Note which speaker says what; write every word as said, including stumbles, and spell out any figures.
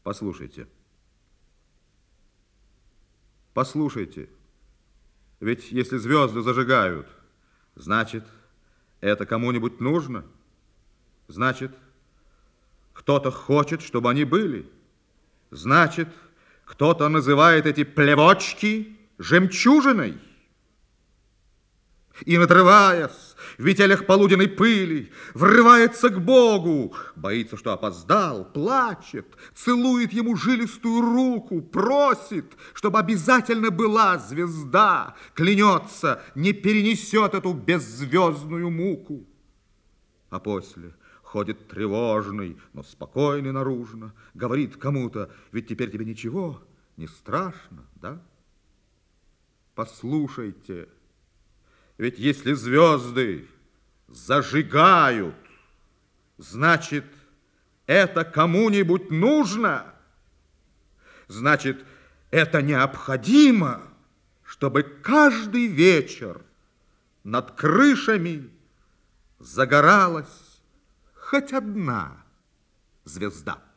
Speaker 1: Послушайте. Послушайте. Ведь если звезды зажигают, значит, это кому-нибудь нужно. Значит, кто-то хочет, чтобы они были. Значит, кто-то называет эти плевочки жемчужиной. И, надрываясь в метелях полуденной пыли, врывается к Богу, боится, что опоздал, плачет, целует ему жилистую руку, просит, чтобы обязательно была звезда, клянется, не перенесет эту беззвездную муку. А после ходит тревожный, но спокойный наружно, говорит кому-то: ведь теперь тебе ничего не страшно, да? Послушайте. Ведь если звезды зажигают, значит, это кому-нибудь нужно. Значит, это необходимо, чтобы каждый вечер над крышами загоралась хоть одна звезда.